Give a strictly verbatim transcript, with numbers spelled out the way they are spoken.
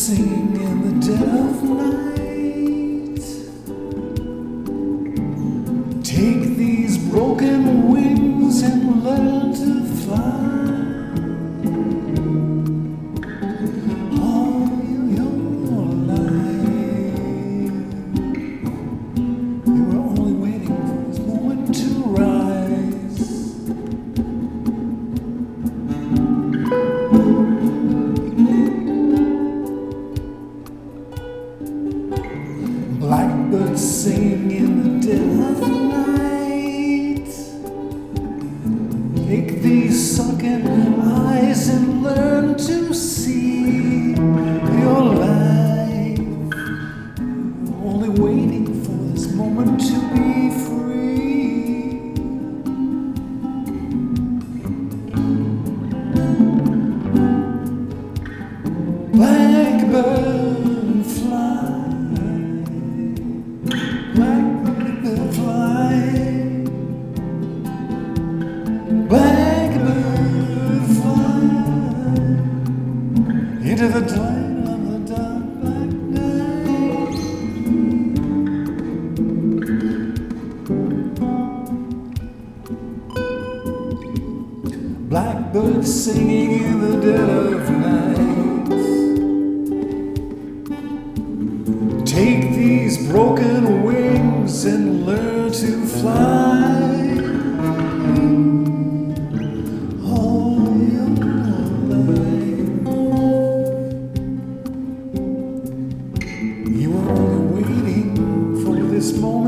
singing in the dead of night. Take these broken wings and learn to fly. All your life, you were only waiting for this moment to rise. Blackbirds singing in the dead of night. Take these sunken eyes and learn to see your life. You're only waiting for this moment to be free. Blackbird fly. Blackbird fly, blackbird fly into the twilight of the dark black night. Blackbird singing in the dead of night. Take these broken wings and learn to fly. All your life, you were only waiting for this moment.